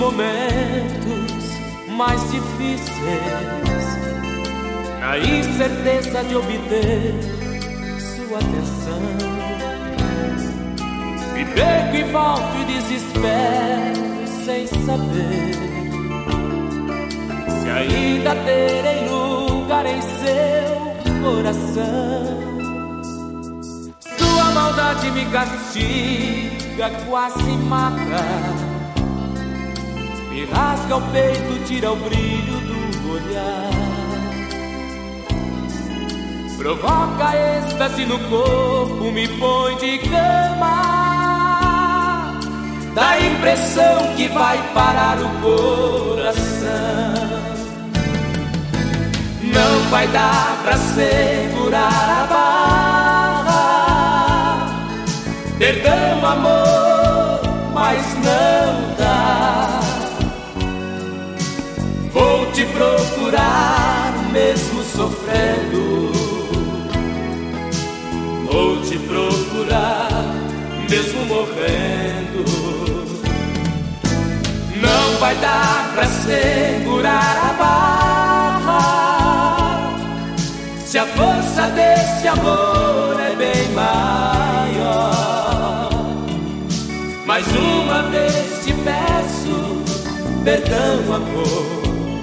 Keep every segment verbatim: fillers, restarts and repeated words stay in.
momentos mais difíceis, na incerteza de obter sua atenção, me perco e volto e desespero sem saber se ainda terei lugar em seu coração. Sua maldade me castiga, quase mata, me rasga o peito, tira o brilho do olhar, provoca êxtase no corpo, me põe de cama, dá a impressão que vai parar o coração. Não vai dar pra segurar a barra, perdão, amor, mas não dá. Vou te procurar mesmo sofrendo, vou te procurar mesmo morrendo. Não vai dar pra segurar a barra, se a força desse amor é bem maior. Mais uma vez te peço perdão, amor,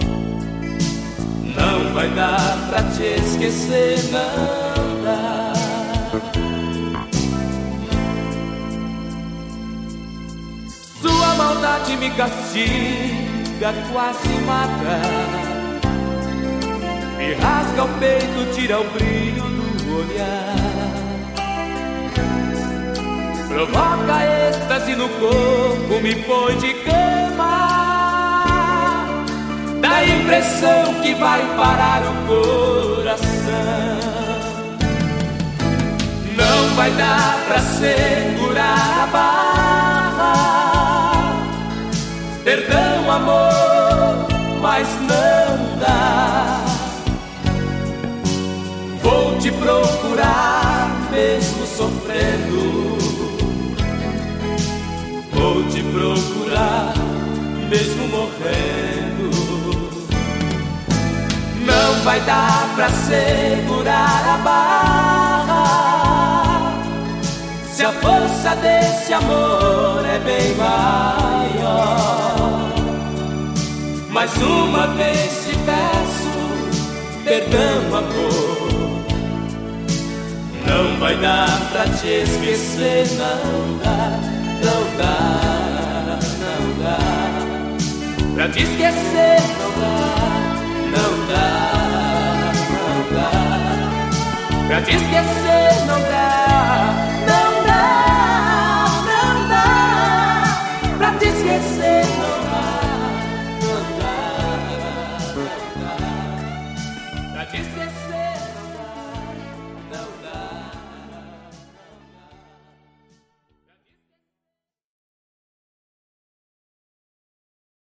não vai dar pra te esquecer, não dá. Sua maldade me castiga, quase mata, me rasga o peito, tira o brilho do olhar, provoca êxtase no corpo, me põe de cama, dá a impressão que vai parar o coração. Não vai dar pra segurar a barra, perdão, amor, mas não dá. Vou te procurar mesmo sofrendo, vou te procurar mesmo morrendo. Não vai dar pra segurar a barra, se a força desse amor é bem maior. Mais uma vez te peço perdão, amor, não vai dar pra te esquecer, não dá, não dá, não dá. Pra te esquecer, não dá, não dá, não dá. Pra te esquecer